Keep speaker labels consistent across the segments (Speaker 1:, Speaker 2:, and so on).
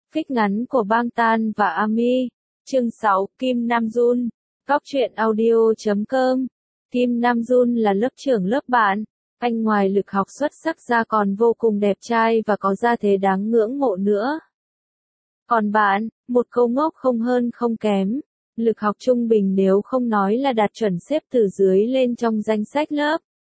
Speaker 1: Phích ngắn của Bang Tan và Ami. Chương 6, Kim Nam Jun. Góc truyện audio.com. Kim Nam Jun là lớp trưởng lớp bạn. Anh ngoài lực học xuất sắc ra còn vô cùng đẹp trai và có gia thế đáng ngưỡng mộ nữa. Còn bạn, một câu ngốc không hơn không kém. Lực học trung bình nếu không nói là đạt chuẩn xếp từ dưới lên trong danh sách lớp.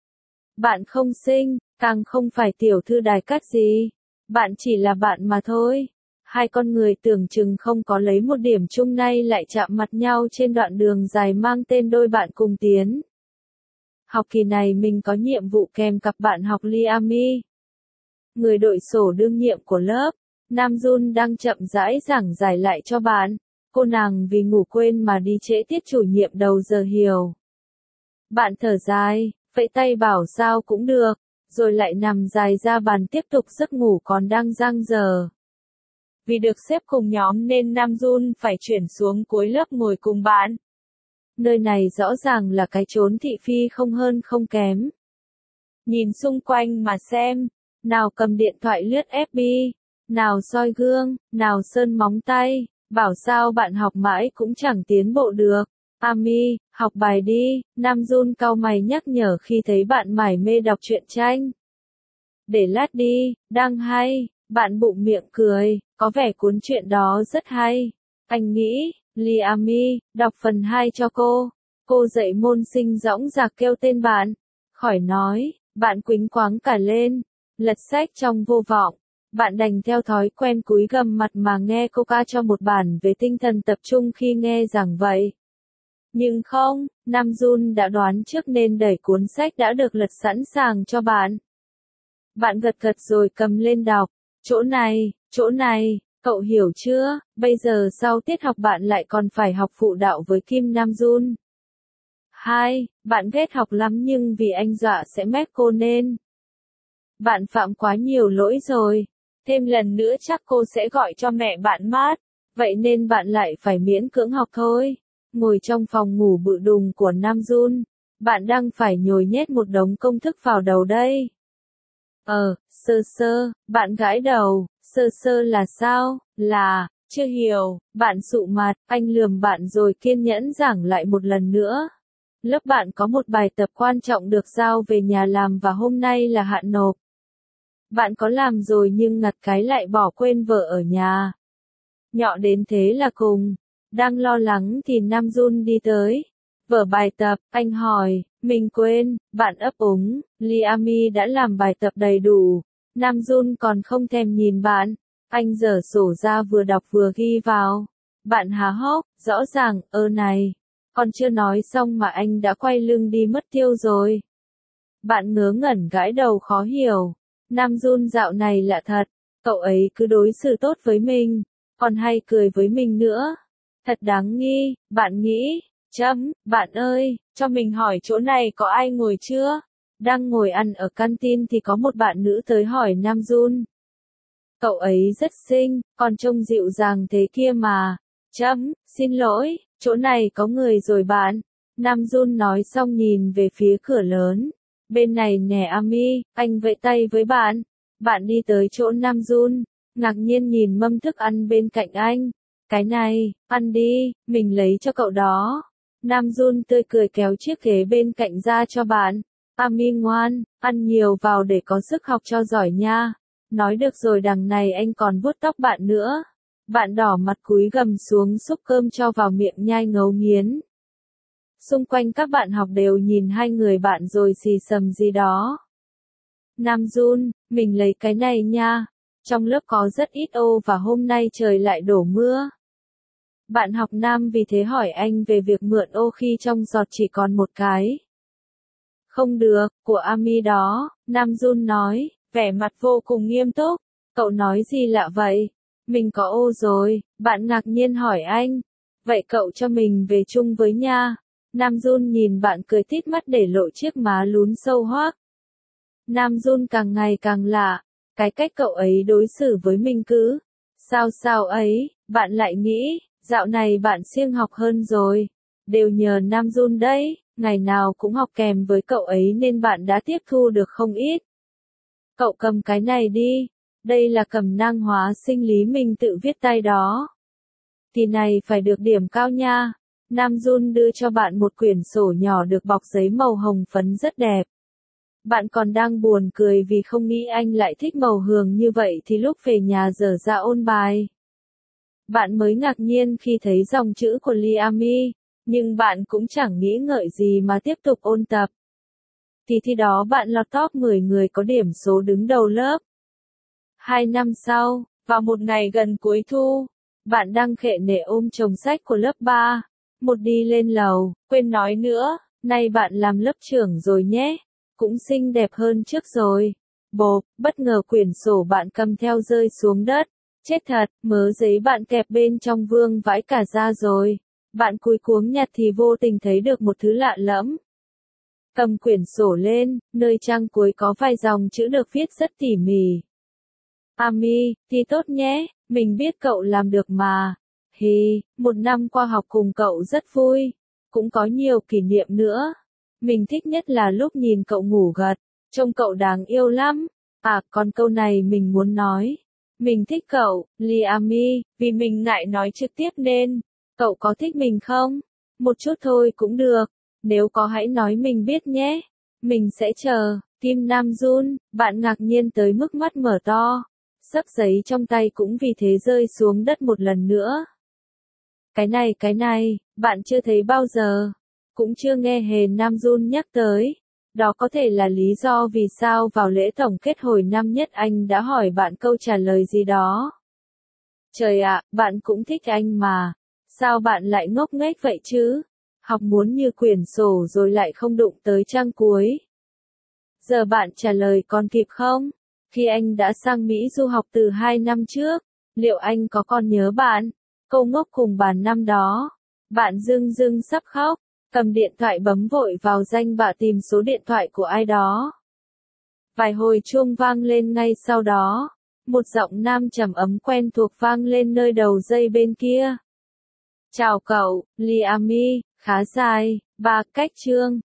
Speaker 1: Bạn không xinh, càng không phải tiểu thư đài cát gì. Bạn chỉ là bạn mà thôi. Hai con người tưởng chừng không có lấy một điểm chung nay lại chạm mặt nhau trên đoạn đường dài mang tên đôi bạn cùng tiến. Học kỳ này mình có nhiệm vụ kèm cặp bạn học Liami. Người đội sổ đương nhiệm của lớp, Nam Jun đang chậm rãi giảng giải lại cho bạn. Cô nàng vì ngủ quên mà đi trễ tiết chủ nhiệm đầu giờ hiểu. Bạn thở dài, vẫy tay bảo sao cũng được, rồi lại nằm dài ra bàn tiếp tục giấc ngủ còn đang dang dở. Vì được xếp cùng nhóm nên Nam Jun phải chuyển xuống cuối lớp ngồi cùng bạn. Nơi này rõ ràng là cái chốn thị phi không hơn không kém. Nhìn xung quanh mà xem, nào cầm điện thoại lướt FB, nào soi gương, nào sơn móng tay, bảo sao bạn học mãi cũng chẳng tiến bộ được. Ami, học bài đi, Nam Jun cau mày nhắc nhở khi thấy bạn mải mê đọc truyện tranh. Để lát đi, đang hay, bạn bụng miệng cười, có vẻ cuốn truyện đó rất hay. Anh nghĩ, Liami, đọc phần 2 cho cô. Cô dạy môn sinh dõng dạc kêu tên bạn. Khỏi nói, bạn quýnh quáng cả lên, lật sách trong vô vọng. Bạn đành theo thói quen cúi gằm mặt mà nghe cô ca cho một bản về tinh thần tập trung khi nghe giảng vậy. Nhưng không, Nam Jun đã đoán trước nên đẩy cuốn sách đã được lật sẵn sàng cho bạn. Bạn gật gật rồi cầm lên đọc. Chỗ này, cậu hiểu chưa, bây giờ sau tiết học bạn lại còn phải học phụ đạo với Kim Nam Jun. 2. Bạn ghét học lắm nhưng vì anh dọa sẽ mép cô nên. Bạn phạm quá nhiều lỗi rồi. Thêm lần nữa chắc cô sẽ gọi cho mẹ bạn mát. Vậy nên bạn lại phải miễn cưỡng học thôi. Ngồi trong phòng ngủ bự đùng của Nam Jun. Bạn đang phải nhồi nhét một đống công thức vào đầu đây. Sơ, bạn gãi đầu, sơ là sao, chưa hiểu, bạn sụ mặt, anh lườm bạn rồi kiên nhẫn giảng lại một lần nữa. Lớp bạn có một bài tập quan trọng được giao về nhà làm và hôm nay là hạn nộp. Bạn có làm rồi nhưng ngặt cái lại bỏ quên vở ở nhà. Nhọ đến thế là cùng. Đang lo lắng thì Nam Jun đi tới. Vở bài tập, anh hỏi, mình quên, bạn ấp úng, Liami đã làm bài tập đầy đủ. Nam Jun còn không thèm nhìn bạn. Anh giở sổ ra vừa đọc vừa ghi vào. Bạn há hốc, rõ ràng, này. Còn chưa nói xong mà anh đã quay lưng đi mất tiêu rồi. Bạn ngớ ngẩn gãi đầu khó hiểu. Nam Jun dạo này lạ thật. Cậu ấy cứ đối xử tốt với mình. Còn hay cười với mình nữa. Thật đáng nghi, bạn nghĩ. Bạn ơi, cho mình hỏi chỗ này có ai ngồi chưa? Đang ngồi ăn ở canteen thì có một bạn nữ tới hỏi Nam Jun. Cậu ấy rất xinh, còn trông dịu dàng thế kia mà. Xin lỗi, chỗ này có người rồi bạn. Nam Jun nói xong nhìn về phía cửa lớn. Bên này nè Ami, anh vẫy tay với bạn. Bạn đi tới chỗ Nam Jun, ngạc nhiên nhìn mâm thức ăn bên cạnh anh. Cái này, ăn đi, mình lấy cho cậu đó. Nam Jun tươi cười kéo chiếc ghế bên cạnh ra cho bạn. Ami ngoan, ăn nhiều vào để có sức học cho giỏi nha. Nói được rồi đằng này anh còn vuốt tóc bạn nữa. Bạn đỏ mặt cúi gằm xuống xúc cơm cho vào miệng nhai ngấu nghiến. Xung quanh các bạn học đều nhìn hai người bạn rồi xì xầm gì đó. Nam Jun, mình lấy cái này nha. Trong lớp có rất ít ô và hôm nay trời lại đổ mưa. Bạn học nam vì thế hỏi anh về việc mượn ô khi trong giọt chỉ còn một cái. Không được, của Ami đó, Nam Jun nói, vẻ mặt vô cùng nghiêm túc. Cậu nói gì lạ vậy? Mình có ô rồi, bạn ngạc nhiên hỏi anh. Vậy cậu cho mình về chung với nha. Nam Jun nhìn bạn cười tít mắt để lộ chiếc má lún sâu hoác. Nam Jun càng ngày càng lạ. Cái cách cậu ấy đối xử với mình cứ. Sao ấy, bạn lại nghĩ, dạo này bạn siêng học hơn rồi. Đều nhờ Nam Jun đấy, ngày nào cũng học kèm với cậu ấy nên bạn đã tiếp thu được không ít. Cậu cầm cái này đi. Đây là cẩm nang hóa sinh Lý Minh tự viết tay đó. Kỳ này phải được điểm cao nha. Nam Jun đưa cho bạn một quyển sổ nhỏ được bọc giấy màu hồng phấn rất đẹp. Bạn còn đang buồn cười vì không nghĩ anh lại thích màu hường như vậy thì lúc về nhà dở ra ôn bài. Bạn mới ngạc nhiên khi thấy dòng chữ của Liami, nhưng bạn cũng chẳng nghĩ ngợi gì mà tiếp tục ôn tập. Kỳ thi đó bạn lọt top 10 người có điểm số đứng đầu lớp. 2 năm sau, vào một ngày gần cuối thu, bạn đang khệ nệ ôm chồng sách của lớp 3. Một đi lên lầu, quên nói nữa, nay bạn làm lớp trưởng rồi nhé. Cũng xinh đẹp hơn trước rồi. Bộp, bất ngờ quyển sổ bạn cầm theo rơi xuống đất. Chết thật, mớ giấy bạn kẹp bên trong vương vãi cả ra rồi. Bạn cúi cuống nhặt thì vô tình thấy được một thứ lạ lẫm. Cầm quyển sổ lên, nơi trang cuối có vài dòng chữ được viết rất tỉ mỉ. Ami, thi tốt nhé, mình biết cậu làm được mà. Hi, một năm qua học cùng cậu rất vui. Cũng có nhiều kỷ niệm nữa. Mình thích nhất là lúc nhìn cậu ngủ gật. Trông cậu đáng yêu lắm. À, còn câu này mình muốn nói. Mình thích cậu, Liami, vì mình ngại nói trực tiếp nên. Cậu có thích mình không? Một chút thôi cũng được. Nếu có hãy nói mình biết nhé. Mình sẽ chờ. Kim Nam Jun, bạn ngạc nhiên tới mức mắt mở to. Sấp giấy trong tay cũng vì thế rơi xuống đất một lần nữa. Cái này, bạn chưa thấy bao giờ. Cũng chưa nghe hề Nam Jun nhắc tới. Đó có thể là lý do vì sao vào lễ tổng kết hồi năm nhất anh đã hỏi bạn câu trả lời gì đó. Trời ạ, bạn cũng thích anh mà. Sao bạn lại ngốc nghếch vậy chứ? Học muốn như quyển sổ rồi lại không đụng tới trang cuối. Giờ bạn trả lời còn kịp không? Khi anh đã sang Mỹ du học từ 2 năm trước, liệu anh có còn nhớ bạn? Câu ngốc cùng bàn năm đó. Bạn dưng dưng sắp khóc, cầm điện thoại bấm vội vào danh bạ tìm số điện thoại của ai đó. Vài hồi chuông vang lên ngay sau đó. Một giọng nam trầm ấm quen thuộc vang lên nơi đầu dây bên kia. Chào cậu, Liami, khá dài, 3 cách chương.